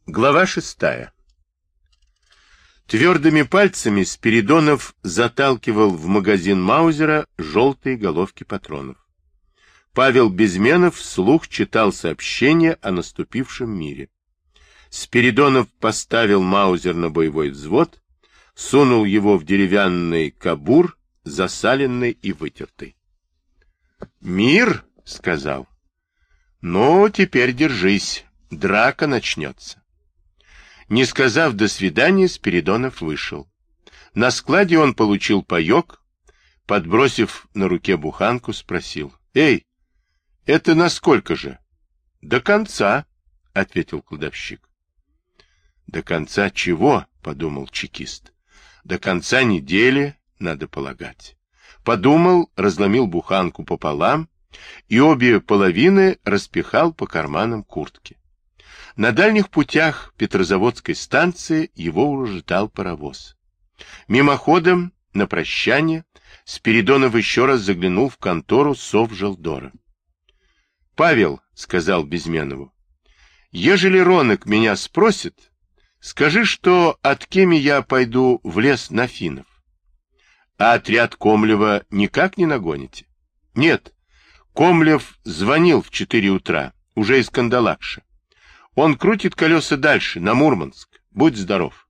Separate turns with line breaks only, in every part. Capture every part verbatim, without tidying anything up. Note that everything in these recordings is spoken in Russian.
Глава шестая. Твердыми пальцами Спиридонов заталкивал в магазин Маузера желтые головки патронов. Павел Безменов вслух читал сообщение о наступившем мире. Спиридонов поставил Маузер на боевой взвод, сунул его в деревянный кабур, засаленный и вытертый. «Мир?» — сказал. «Ну, теперь держись, драка начнется». Не сказав «до свидания», Спиридонов вышел. На складе он получил паек, подбросив на руке буханку, спросил: «Эй, это насколько же?» «До конца», — ответил кладовщик. «До конца чего?» — подумал чекист. «До конца недели, надо полагать». Подумал, разломил буханку пополам и обе половины распихал по карманам куртки. На дальних путях Петрозаводской станции его уже ждал паровоз. Мимоходом, на прощание, Спиридонов еще раз заглянул в контору Совжелдора. — Павел, — сказал Безменову, — ежели Ронок меня спросит, скажи, что от Кеми я пойду в лес на финнов. А отряд Комлева никак не нагоните? — Нет, Комлев звонил в четыре утра, уже из Кандалакши. Он крутит колеса дальше, на Мурманск. Будь здоров.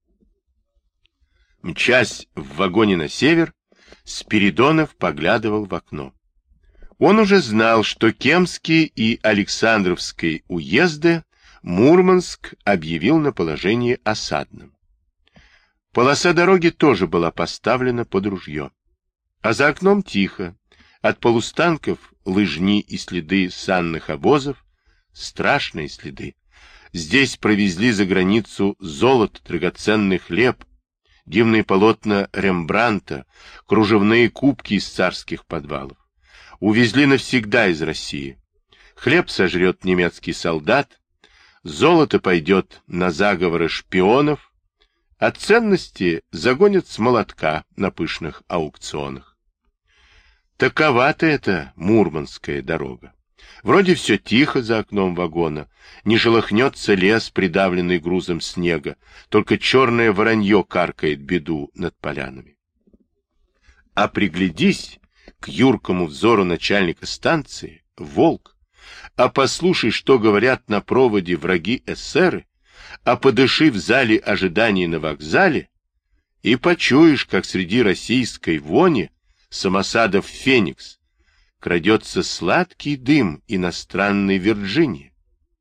Мчась в вагоне на север, Спиридонов поглядывал в окно. Он уже знал, что Кемский и Александровский уезды Мурманск объявил на положении осадным. Полоса дороги тоже была поставлена под ружье. А за окном тихо. От полустанков лыжни и следы санных обозов, страшные следы. Здесь провезли за границу золото, драгоценный хлеб, дивные полотна Рембрандта, кружевные кубки из царских подвалов. Увезли навсегда из России. Хлеб сожрет немецкий солдат, золото пойдет на заговоры шпионов, а ценности загонят с молотка на пышных аукционах. Такова-то эта мурманская дорога. Вроде все тихо за окном вагона, не шелохнется лес, придавленный грузом снега, только черное воронье каркает беду над полянами. А приглядись к юркому взору начальника станции, волк, а послушай, что говорят на проводе враги эсеры, а подыши в зале ожиданий на вокзале, и почуешь, как среди российской вони самосадов Феникс крадется сладкий дым иностранной Вирджинии.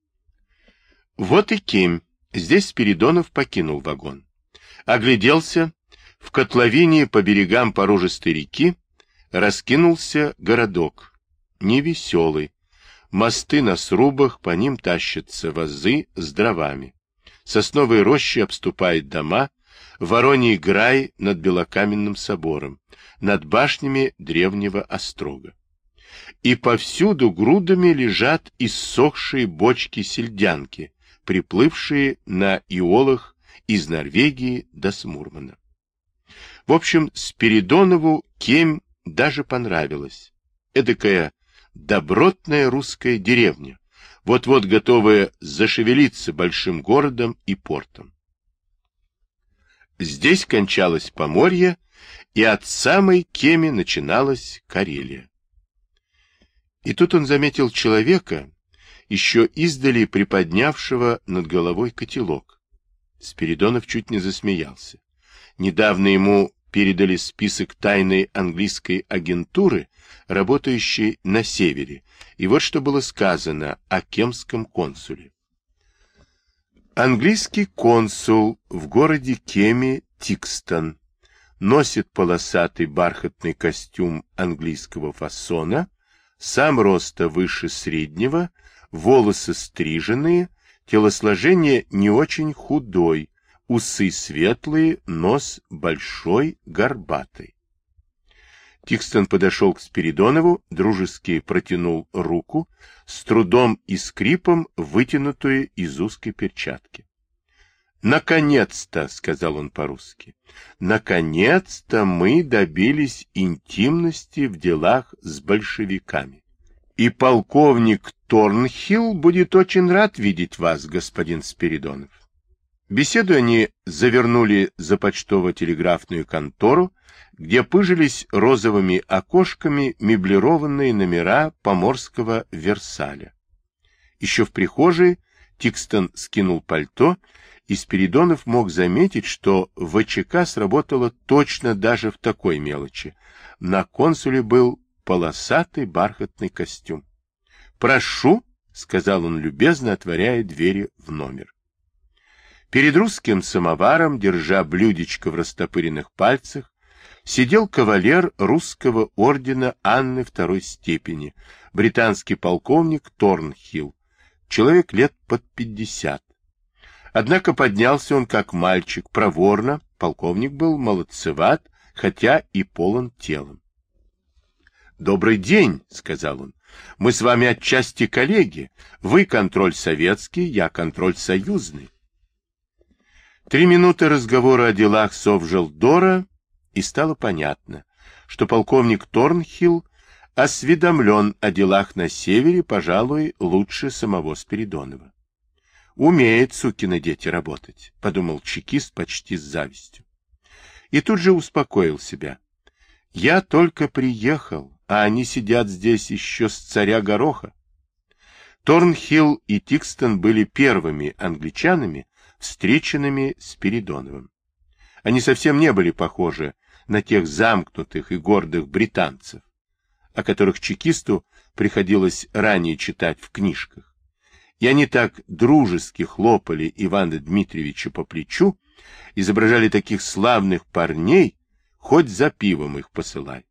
Вот и Кемь. Здесь Спиридонов покинул вагон. Огляделся. В котловине по берегам порожистой реки раскинулся городок. Невеселый. Мосты на срубах, по ним тащатся вазы с дровами. Сосновые рощи обступают дома, Вороний грай над белокаменным собором, над башнями древнего острога. И повсюду грудами лежат иссохшие бочки-сельдянки, приплывшие на иолах из Норвегии до Смурмана. В общем, Спиридонову Кемь даже понравилась. Эдакая добротная русская деревня, вот-вот готовая зашевелиться большим городом и портом. Здесь кончалось Поморье, и от самой Кеми начиналась Карелия. И тут он заметил человека, еще издали приподнявшего над головой котелок. Спиридонов чуть не засмеялся. Недавно ему передали список тайной английской агентуры, работающей на севере, и вот что было сказано о кемском консуле. Английский консул в городе Кеми Тикстон носит полосатый бархатный костюм английского фасона, сам роста выше среднего, волосы стриженные, телосложение не очень худой, усы светлые, нос большой, горбатый. Тикстон подошел к Спиридонову, дружески протянул руку, с трудом и скрипом вытянутую из узкой перчатки. «Наконец-то», — сказал он по-русски, — «наконец-то мы добились интимности в делах с большевиками. И полковник Торнхилл будет очень рад видеть вас, господин Спиридонов. Беседу они завернули за почтово-телеграфную контору, где пыжились розовыми окошками меблированные номера поморского Версаля. Еще в прихожей Тикстон скинул пальто, и Спиридонов мог заметить, что ВЧК сработало точно даже в такой мелочи. На консуле был полосатый бархатный костюм. «Прошу», — сказал он любезно, отворяя двери в номер. Перед русским самоваром, держа блюдечко в растопыренных пальцах, сидел кавалер русского ордена Анны второй степени, британский полковник Торнхилл, человек лет под пятьдесят. Однако поднялся он как мальчик, проворно, полковник был молодцеват, хотя и полон телом. «Добрый день», — сказал он, — «мы с вами отчасти коллеги, вы контроль советский, я контроль союзный». Три минуты разговора о делах Совжелдора, и стало понятно, что полковник Торнхилл осведомлен о делах на севере, пожалуй, лучше самого Спиридонова. «Умеет, сукины дети, работать», — подумал чекист почти с завистью. И тут же успокоил себя. «Я только приехал, а они сидят здесь еще с царя Гороха». Торнхилл и Тикстон были первыми англичанами, встреченными Спиридоновым. Они совсем не были похожи на тех замкнутых и гордых британцев, о которых чекисту приходилось ранее читать в книжках. И они так дружески хлопали Ивана Дмитриевича по плечу, изображали таких славных парней, хоть за пивом их посылай.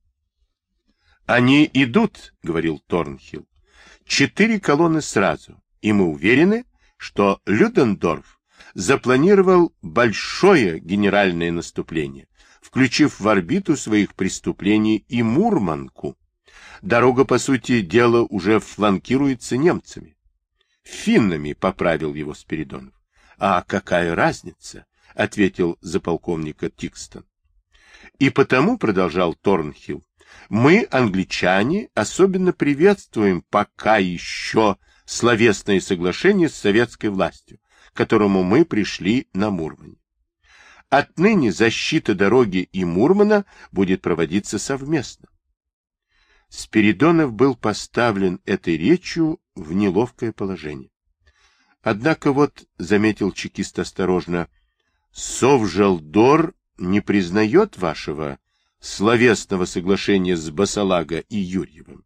«Они идут», — говорил Торнхилл, — «четыре колонны сразу, и мы уверены, что Людендорф запланировал большое генеральное наступление, включив в орбиту своих преступлений и Мурманку. Дорога, по сути дела, уже фланкируется немцами». «Финнами», — поправил его Спиридонов. «А какая разница?» — ответил за полковника Тикстон. «И потому, — продолжал Торнхилл, — мы, англичане, особенно приветствуем пока еще словесное соглашение с советской властью, к которому мы пришли на Мурмане. Отныне защита дороги и Мурмана будет проводиться совместно». Спиридонов был поставлен этой речью в неловкое положение. Однако вот, — заметил чекист осторожно, — Совжелдор не признает вашего словесного соглашения с Басалага и Юрьевым.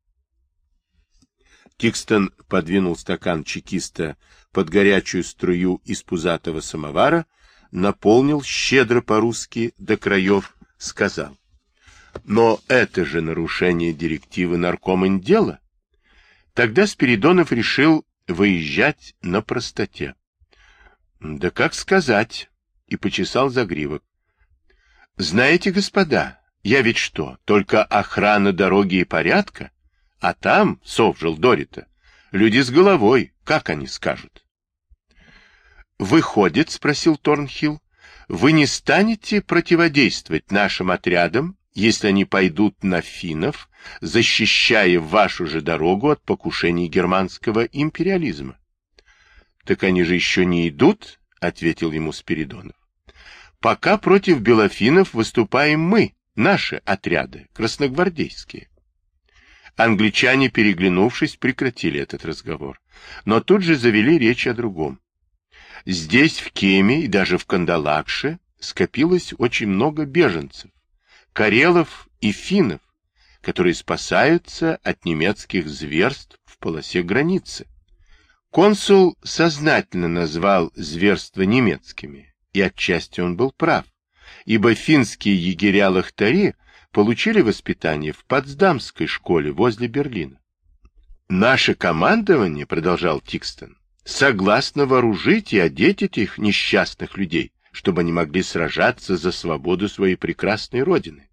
Тикстон подвинул стакан чекиста под горячую струю из пузатого самовара, наполнил щедро по-русски до краев, сказал: «Но это же нарушение директивы наркоминдела». Тогда Спиридонов решил выезжать на простоте. «Да как сказать?» — и почесал загривок. «Знаете, господа, я ведь что, только охрана дороги и порядка? А там, в Совжелдоре-то, люди с головой, как они скажут?» «Выходит, — спросил Торнхилл, — вы не станете противодействовать нашим отрядам, если они пойдут на финнов, защищая вашу же дорогу от покушений германского империализма?» «Так они же еще не идут, — ответил ему Спиридонов. — Пока против белофинов выступаем мы, наши отряды, красногвардейские». Англичане, переглянувшись, прекратили этот разговор, но тут же завели речь о другом. Здесь, в Кеме и даже в Кандалакше, скопилось очень много беженцев, карелов и финнов, которые спасаются от немецких зверств в полосе границы. Консул сознательно назвал зверства немецкими, и отчасти он был прав, ибо финские егеря-лахтари получили воспитание в Потсдамской школе возле Берлина. «Наше командование, — продолжал Тикстон, — согласно вооружить и одеть этих несчастных людей, чтобы они могли сражаться за свободу своей прекрасной родины».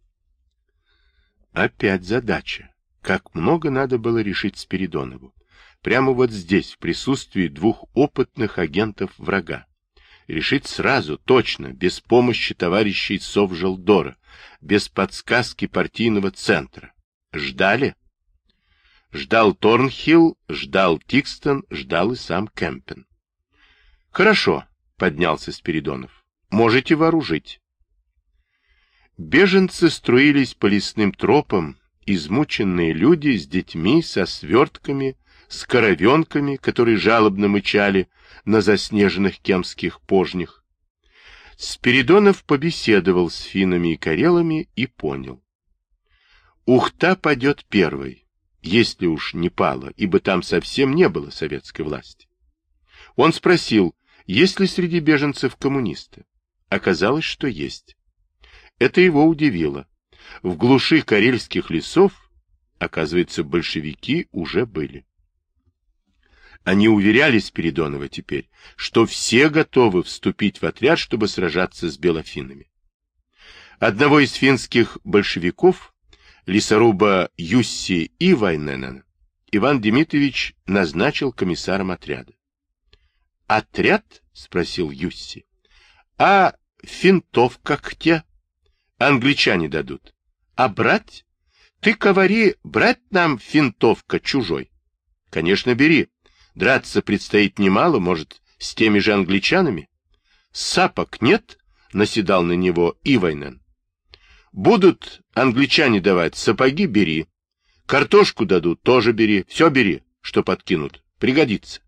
Опять задача. Как много надо было решить Спиридонову. Прямо вот здесь, в присутствии двух опытных агентов врага. Решить сразу, точно, без помощи товарищей Совжелдора, без подсказки партийного центра. Ждали? Ждал Торнхилл, ждал Тикстон, ждал и сам Кемпен. «Хорошо», — поднялся Спиридонов, — «можете вооружить». Беженцы струились по лесным тропам, измученные люди с детьми, со свертками, с коровенками, которые жалобно мычали на заснеженных кемских пожнях. Спиридонов побеседовал с финнами и карелами и понял. Ухта падет первой, если уж не пала, ибо там совсем не было советской власти. Он спросил, есть ли среди беженцев коммунисты. Оказалось, что есть. Это его удивило. В глуши карельских лесов, оказывается, большевики уже были. Они уверяли Спиридонова теперь, что все готовы вступить в отряд, чтобы сражаться с белофинами. Одного из финских большевиков, лесоруба Юсси Ивайненена, Иван Демидович назначил комиссаром отряда. «Отряд?» — спросил Юсси. «А финтовка где? Англичане дадут. А брать? Ты говори, брать нам финтовка чужой? Конечно, бери. Драться предстоит немало, может, с теми же англичанами? Сапог нет?» — наседал на него Ивайнен. «Будут англичане давать, сапоги бери. Картошку дадут, тоже бери. Все бери, что подкинут. Пригодится».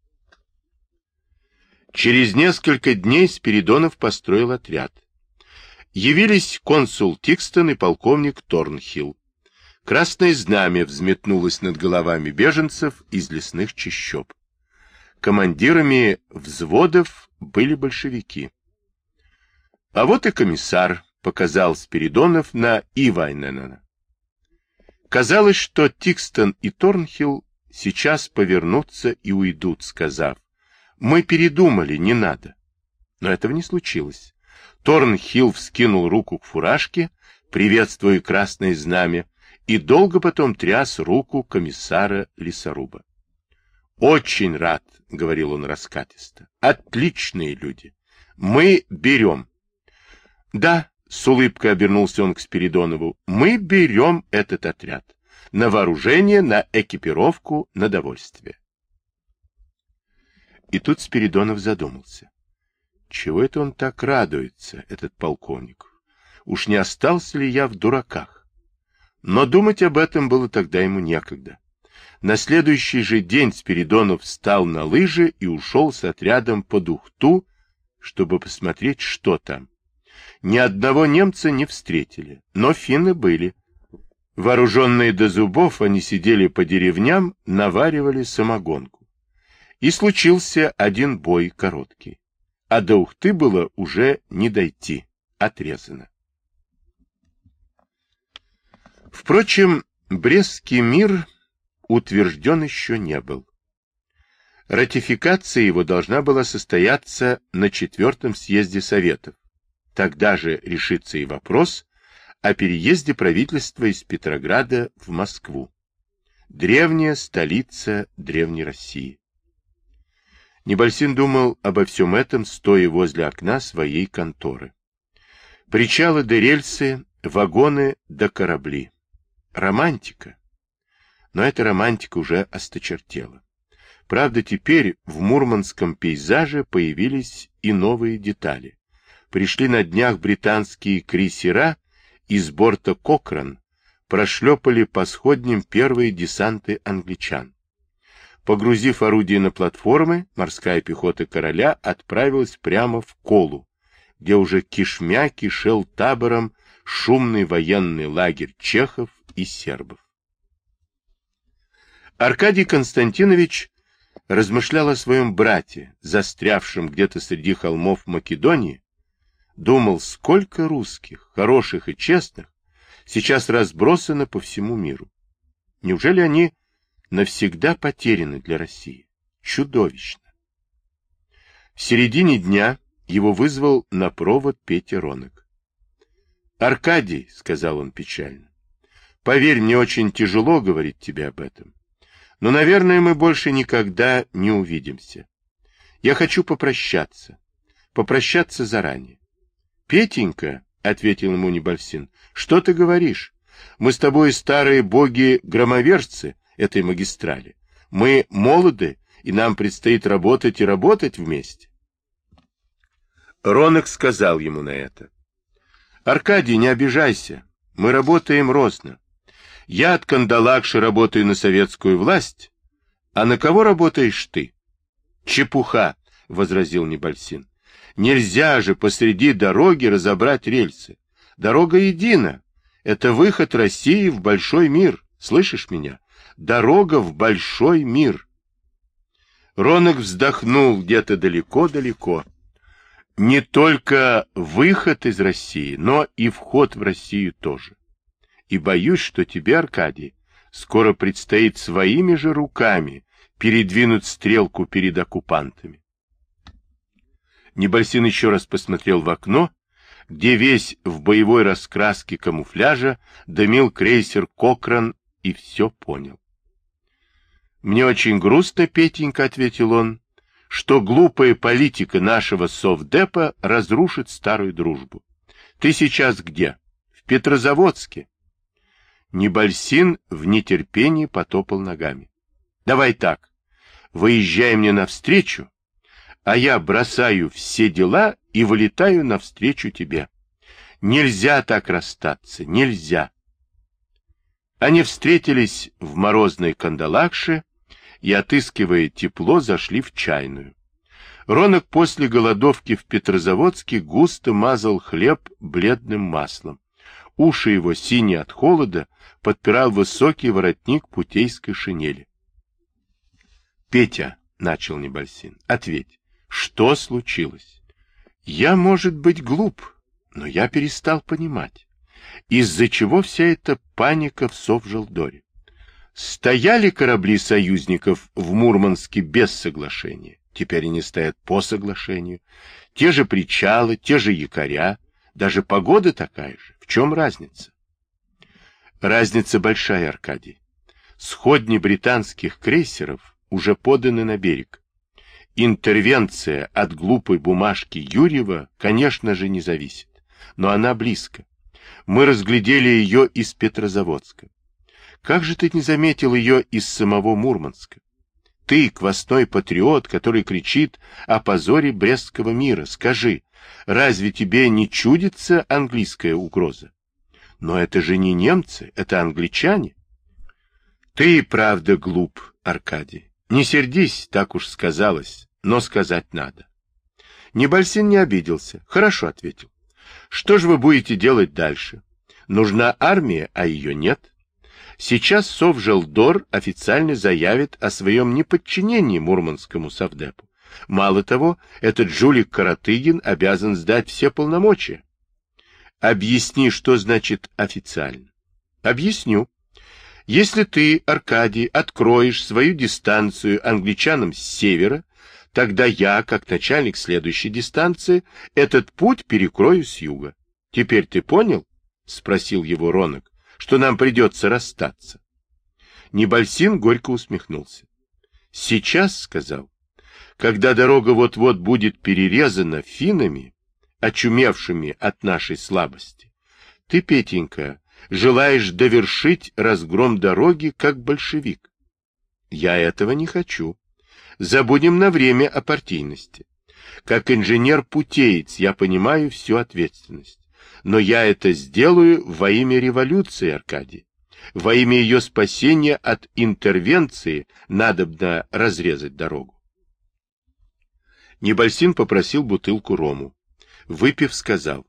Через несколько дней Спиридонов построил отряд. Явились консул Тикстон и полковник Торнхилл. Красное знамя взметнулось над головами беженцев из лесных чащоб. Командирами взводов были большевики. А вот и комиссар, показал Спиридонов на Ивайненена. Казалось, что Тикстон и Торнхилл сейчас повернутся и уйдут, сказав: «Мы передумали, не надо». Но этого не случилось. Торнхилл вскинул руку к фуражке, приветствуя красное знамя, и долго потом тряс руку комиссара лесоруба. «Очень рад», — говорил он раскатисто. «Отличные люди. Мы берем». «Да», — с улыбкой обернулся он к Спиридонову, — «мы берем этот отряд. На вооружение, на экипировку, на довольствие». И тут Спиридонов задумался. Чего это он так радуется, этот полковник? Уж не остался ли я в дураках? Но думать об этом было тогда ему некогда. На следующий же день Спиридонов встал на лыжи и ушел с отрядом под Ухту, чтобы посмотреть, что там. Ни одного немца не встретили, но финны были. Вооруженные до зубов, они сидели по деревням, наваривали самогонку. И случился один бой короткий. А до Ухты было уже не дойти, отрезано. Впрочем, Брестский мир утвержден еще не был. Ратификация его должна была состояться на четвертом съезде Советов. Тогда же решится и вопрос о переезде правительства из Петрограда в Москву. Древняя столица Древней России. Небольсин думал обо всем этом, стоя возле окна своей конторы. Причалы да рельсы, вагоны да корабли. Романтика. Но эта романтика уже осточертела. Правда, теперь в мурманском пейзаже появились и новые детали. Пришли на днях британские крейсера из борта Кокран, прошлепали по сходням первые десанты англичан. Погрузив орудия на платформы, морская пехота короля отправилась прямо в Колу, где уже кишмя кишел табором шумный военный лагерь чехов и сербов. Аркадий Константинович размышлял о своем брате, застрявшем где-то среди холмов Македонии, думал, сколько русских, хороших и честных, сейчас разбросано по всему миру. Неужели они навсегда потеряны для России? Чудовищно. В середине дня его вызвал на провод Петя Ронок. «Аркадий», — сказал он печально, — «поверь, мне очень тяжело говорить тебе об этом, но, наверное, мы больше никогда не увидимся. Я хочу попрощаться, попрощаться заранее». «Петенька», — ответил ему Небольсин, — «что ты говоришь? Мы с тобой старые боги-громовержцы, этой магистрали. Мы молоды, и нам предстоит работать и работать вместе. Ронок сказал ему на это: Аркадий, не обижайся, мы работаем розно. Я от Кандалакши работаю на советскую власть, а на кого работаешь ты? Чепуха, — возразил Небольсин. Нельзя же посреди дороги разобрать рельсы. Дорога едина. Это выход России в большой мир. Слышишь меня? Дорога в большой мир. Ронок вздохнул где-то далеко-далеко. Не только выход из России, но и вход в Россию тоже. И боюсь, что тебе, Аркадий, скоро предстоит своими же руками передвинуть стрелку перед оккупантами. Небольсин еще раз посмотрел в окно, где весь в боевой раскраске камуфляжа дымил крейсер «Кокран», и все понял. «Мне очень грустно, Петенька», — ответил он, — «что глупая политика нашего совдепа разрушит старую дружбу. Ты сейчас где? В Петрозаводске». Небольсин в нетерпении потопал ногами. «Давай так, выезжай мне навстречу, а я бросаю все дела и вылетаю навстречу тебе. Нельзя так расстаться, нельзя». Они встретились в морозной Кандалакше и, отыскивая тепло, зашли в чайную. Ронок после голодовки в Петрозаводске густо мазал хлеб бледным маслом. Уши его, синие от холода, подпирал высокий воротник путейской шинели. — Петя, — начал Небольсин, — ответь, что случилось? Я, может быть, глуп, но я перестал понимать, из-за чего вся эта паника в Совжелдоре. Стояли корабли союзников в Мурманске без соглашения, теперь они стоят по соглашению, те же причалы, те же якоря, даже погода такая же. В чем разница? Разница большая, Аркадий. Сходни британских крейсеров уже поданы на берег. Интервенция от глупой бумажки Юрьева, конечно же, не зависит, но она близко. Мы разглядели ее из Петрозаводска. Как же ты не заметил ее из самого Мурманска? Ты, квасной патриот, который кричит о позоре Брестского мира, скажи, разве тебе не чудится английская угроза? Но это же не немцы, это англичане. Ты, правда, глуп, Аркадий. Не сердись, так уж сказалось, но сказать надо. Небольсин не обиделся. Хорошо, ответил. Что же вы будете делать дальше? Нужна армия, а ее нет. Сейчас Совжелдор официально заявит о своем неподчинении Мурманскому совдепу. Мало того, этот жулик Каратыгин обязан сдать все полномочия. Объясни, что значит официально. Объясню. Если ты, Аркадий, откроешь свою дистанцию англичанам с севера, тогда я, как начальник следующей дистанции, этот путь перекрою с юга. Теперь ты понял? — спросил его Ронок, — что нам придется расстаться. Небольсин горько усмехнулся. — Сейчас, — сказал, — когда дорога вот-вот будет перерезана финнами, очумевшими от нашей слабости, ты, Петенька, желаешь довершить разгром дороги как большевик. Я этого не хочу. Забудем на время о партийности. Как инженер-путеец я понимаю всю ответственность. Но я это сделаю во имя революции, Аркадий. Во имя ее спасения от интервенции надобно разрезать дорогу. Небольсин попросил бутылку рому. Выпив, сказал: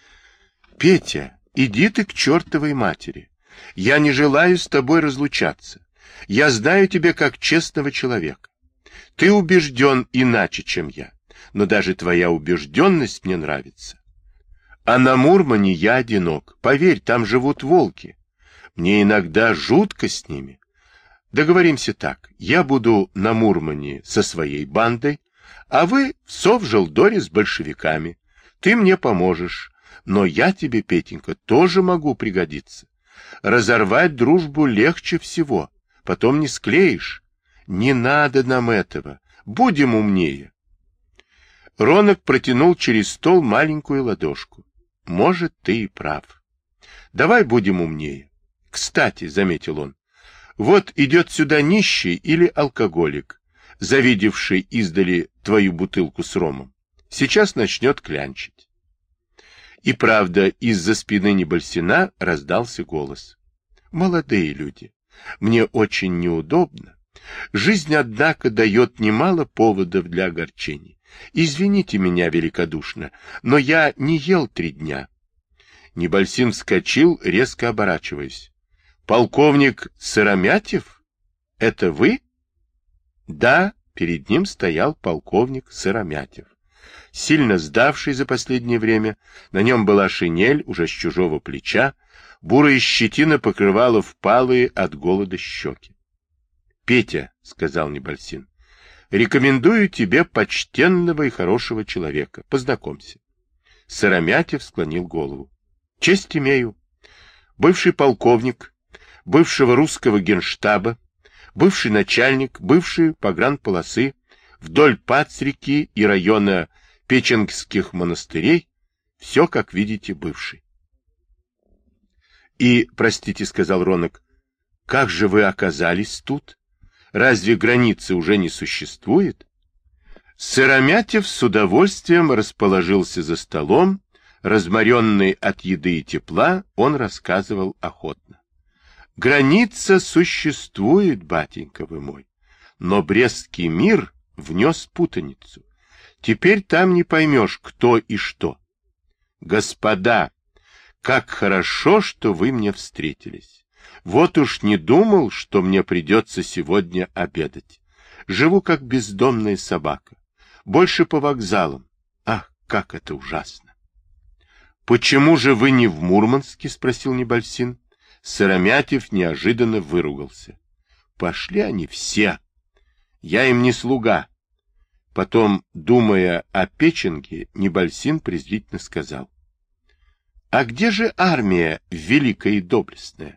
Петя, иди ты к чертовой матери. Я не желаю с тобой разлучаться. Я знаю тебя как честного человека. Ты убежден иначе, чем я, но даже твоя убежденность мне нравится. А на Мурмане я одинок. Поверь, там живут волки. Мне иногда жутко с ними. Договоримся так. Я буду на Мурмане со своей бандой, а вы в Совжелдоре с большевиками. Ты мне поможешь, но я тебе, Петенька, тоже могу пригодиться. Разорвать дружбу легче всего, потом не склеишь. Не надо нам этого. Будем умнее. Ронок протянул через стол маленькую ладошку. Может, ты и прав. Давай будем умнее. Кстати, — заметил он, Вот идет сюда нищий или алкоголик, завидевший издали твою бутылку с ромом. Сейчас начнет клянчить. И правда, из-за спины Небольсина раздался голос. Молодые люди, мне очень неудобно. Жизнь, однако, дает немало поводов для огорчений. Извините меня великодушно, но я не ел три дня. Небольсин вскочил, резко оборачиваясь. Полковник Сыромятев? Это вы? Да, перед ним стоял полковник Сыромятев. Сильно сдавший за последнее время, на нем была шинель уже с чужого плеча, бурая щетина покрывала впалые от голода щеки. — Петя, — сказал Небольсин, — рекомендую тебе почтенного и хорошего человека. Познакомься. Сыромятев склонил голову. — Честь имею. Бывший полковник, бывшего русского генштаба, бывший начальник, бывший погранполосы, вдоль Пацреки и района Печенгских монастырей, все, как видите, бывший. — И, простите, — сказал Ронок, — как же вы оказались тут? Разве границы уже не существует? Сыромятев с удовольствием расположился за столом, разморенный от еды и тепла, он рассказывал охотно. Граница существует, батенька вы мой, но Брестский мир внес путаницу. Теперь там не поймешь, кто и что. Господа, как хорошо, что вы мне встретились. Вот уж не думал, что мне придется сегодня обедать. Живу как бездомная собака. Больше по вокзалам. Ах, как это ужасно! — Почему же вы не в Мурманске? — спросил Небольсин. Сыромятев неожиданно выругался. — Пошли они все. Я им не слуга. Потом, думая о Печенге, Небольсин презрительно сказал. — А где же армия великая и доблестная?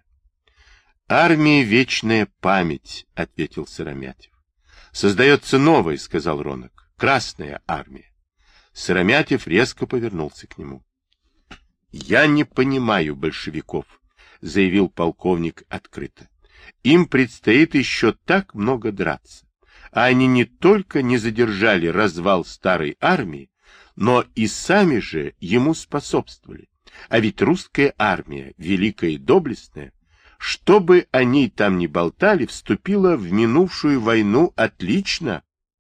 — Армия — вечная память, — ответил Сыромятев. — Создается новая, — сказал Ронок, — Красная армия. Сыромятев резко повернулся к нему. — Я не понимаю большевиков, — заявил полковник открыто. — Им предстоит еще так много драться. А они не только не задержали развал старой армии, но и сами же ему способствовали. А ведь русская армия, великая и доблестная, что бы о ней там ни болтали, вступила в минувшую войну отлично.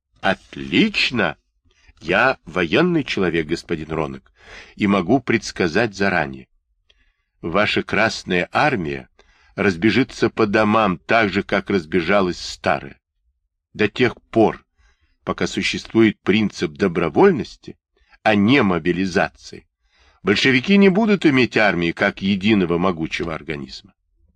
Отлично! Я военный человек, господин Ронок, и могу предсказать заранее. Ваша Красная армия разбежится по домам так же, как разбежалась старая. До тех пор, пока существует принцип добровольности, а не мобилизации, большевики не будут иметь армии как единого могучего организма.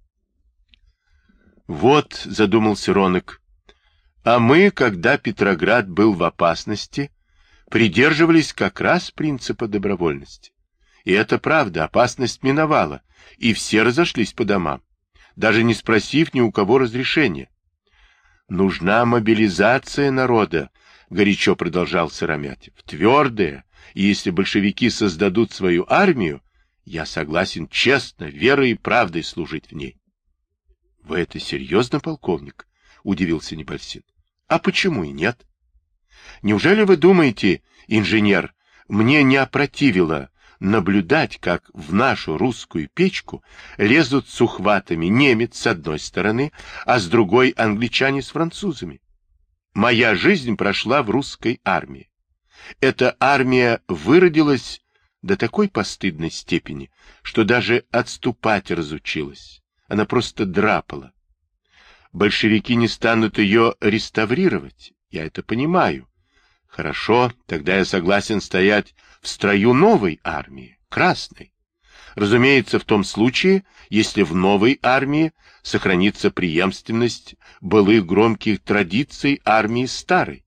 Вот, задумался Ронок, а мы, когда Петроград был в опасности, придерживались как раз принципа добровольности. И это правда, опасность миновала, и все разошлись по домам, даже не спросив ни у кого разрешения. Нужна мобилизация народа, горячо продолжал Сыромятев, твердая, и если большевики создадут свою армию, я согласен честно, верой и правдой служить в ней. — Вы это серьезно, полковник? — удивился Небольсин. — А почему и нет? Неужели вы думаете, инженер, мне не опротивило наблюдать, как в нашу русскую печку лезут с ухватами немец с одной стороны, а с другой англичане с французами? Моя жизнь прошла в русской армии. Эта армия выродилась до такой постыдной степени, что даже отступать разучилась. Она просто драпала. Большевики не станут ее реставрировать, я это понимаю. Хорошо, тогда я согласен стоять в строю новой армии, Красной. Разумеется, в том случае, если в новой армии сохранится преемственность былых громких традиций армии старой.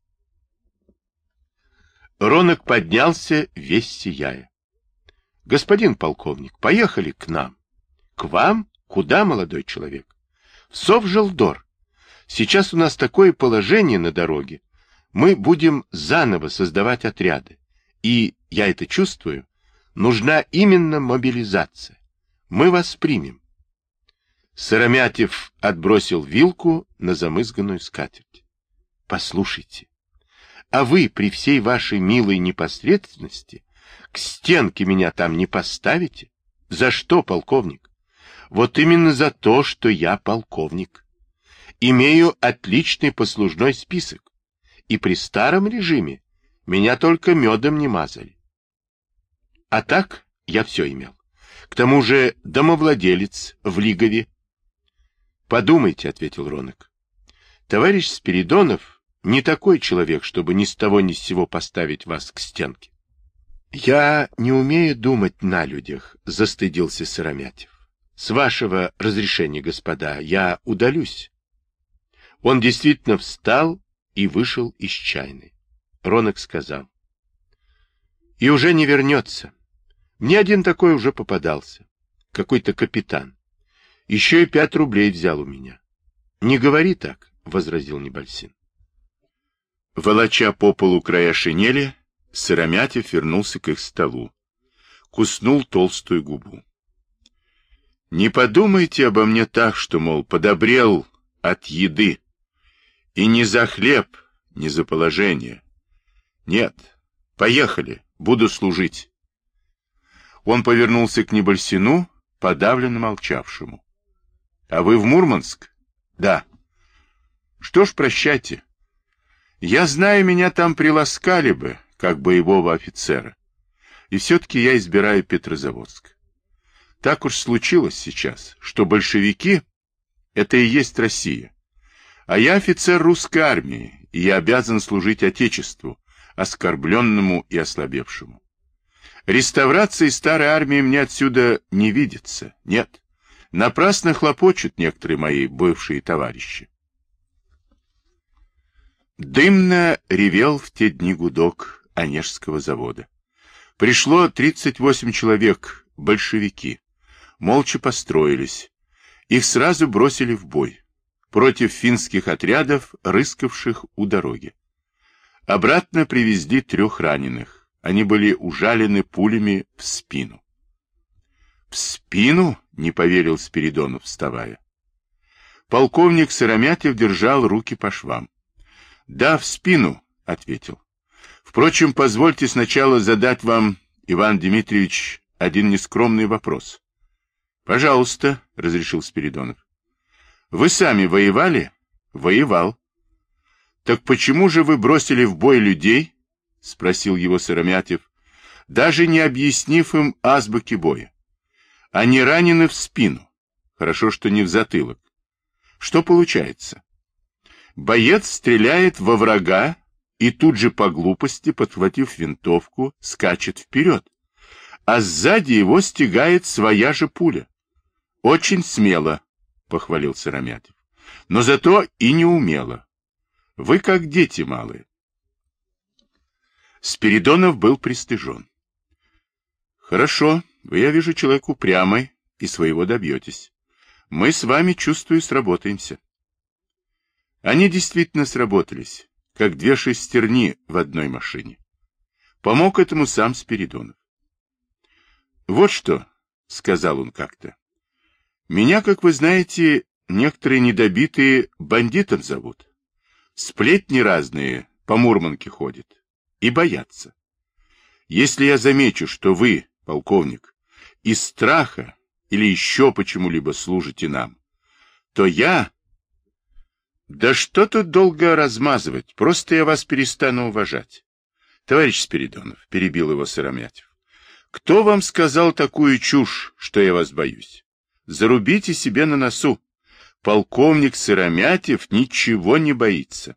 Ронок поднялся, весь сияя. — Господин полковник, поехали к нам. — К вам? Куда, молодой человек? — В Совжелдор. Сейчас у нас такое положение на дороге. Мы будем заново создавать отряды. И, я это чувствую, нужна именно мобилизация. Мы вас примем. Сыромятев отбросил вилку на замызганную скатерть. Послушайте, а вы при всей вашей милой непосредственности к стенке меня там не поставите? За что, полковник? Вот именно за то, что я полковник. Имею отличный послужной список, и при старом режиме меня только медом не мазали. А так я все имел. К тому же домовладелец в Лигове. Подумайте, — ответил Ронок. Товарищ Спиридонов не такой человек, чтобы ни с того ни с сего поставить вас к стенке. Я не умею думать на людях, — застыдился Сыромятев. С вашего разрешения, господа, я удалюсь. Он действительно встал и вышел из чайной. Ронок сказал. И уже не вернется. Мне один такой уже попадался. Какой-то капитан. Еще и пять рублей взял у меня. Не говори так, — возразил Небольсин. Волоча по полу края шинели, Сыромятев вернулся к их столу. Куснул толстую губу. Не подумайте обо мне так, что, мол, подобрел от еды. И не за хлеб, не за положение. Нет, поехали, буду служить. Он повернулся к Небольсину, подавленно молчавшему. — А вы в Мурманск? — Да. — Что ж, прощайте. Я знаю, меня там приласкали бы, как боевого офицера. И все-таки я избираю Петрозаводск. Так уж случилось сейчас, что большевики — это и есть Россия. А я офицер русской армии, и я обязан служить Отечеству, оскорбленному и ослабевшему. Реставрации старой армии мне отсюда не видится, нет. Напрасно хлопочут некоторые мои бывшие товарищи. Дымно ревел в те дни гудок Онежского завода. Пришло тридцать восемь человек, большевики. Молча построились. Их сразу бросили в бой. Против финских отрядов, рыскавших у дороги. Обратно привезли трех раненых. Они были ужалены пулями в спину. — В спину? — не поверил Спиридонов, вставая. Полковник Сыромятев держал руки по швам. — Да, в спину, — ответил. — Впрочем, позвольте сначала задать вам, Иван Дмитриевич, один нескромный вопрос. — Пожалуйста, — разрешил Спиридонов. — Вы сами воевали? — Воевал. — Так почему же вы бросили в бой людей? — спросил его Сыромятев, даже не объяснив им азбуки боя. — Они ранены в спину. Хорошо, что не в затылок. Что получается? Боец стреляет во врага и тут же по глупости, подхватив винтовку, скачет вперед, а сзади его стягает своя же пуля. — Очень смело, — похвалил Сыромятев, — но зато и неумело. Вы как дети малые. Спиридонов был пристыжен. — Хорошо, вы, я вижу, человек упрямый и своего добьетесь. Мы с вами, чувствую, сработаемся. Они действительно сработались, как две шестерни в одной машине. Помог этому сам Спиридонов. — Вот что, — сказал он как-то, — меня, как вы знаете, некоторые недобитые бандитом зовут. Сплетни разные по Мурманке ходят и боятся. Если я замечу, что вы, полковник, из страха или еще почему-либо служите нам, то я... Да что тут долго размазывать, просто я вас перестану уважать. Товарищ Спиридонов, перебил его Сыромятев, кто вам сказал такую чушь, что я вас боюсь? Зарубите себе на носу. Полковник Сыромятев ничего не боится.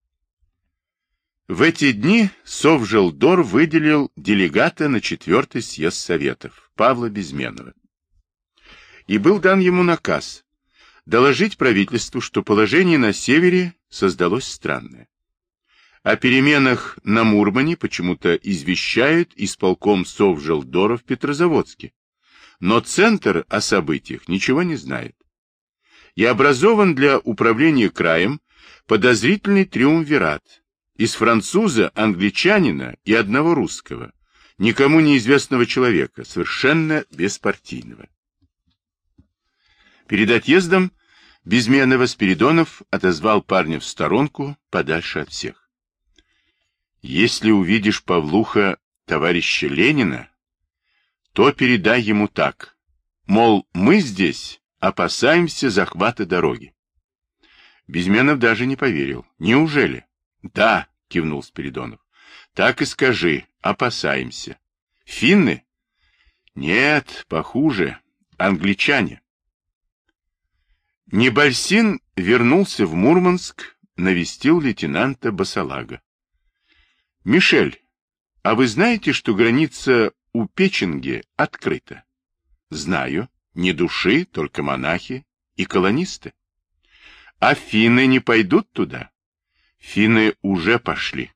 В эти дни Совжелдор выделил делегата на четвертый съезд Советов, Павла Безменова. И был дан ему наказ доложить правительству, что положение на севере создалось странное. О переменах на Мурмане почему-то извещают исполком Совжелдора в Петрозаводске, но Центр о событиях ничего не знает. И образован для управления краем подозрительный триумвират из француза, англичанина и одного русского, никому неизвестного человека, совершенно беспартийного. Перед отъездом Безменного Спиридонов отозвал парня в сторонку, подальше от всех. Если увидишь, Павлуха, товарища Ленина, то передай ему так, мол, мы здесь опасаемся захвата дороги. Безменов даже не поверил. Неужели? Да, кивнул Спиридонов. Так и скажи, опасаемся. Финны? Нет, похуже, англичане. Небольсин вернулся в Мурманск, навестил лейтенанта Басалага. Мишель, а вы знаете, что граница у Печенги открыта? Знаю. Ни души, только монахи и колонисты. А финны не пойдут туда? Финны уже пошли.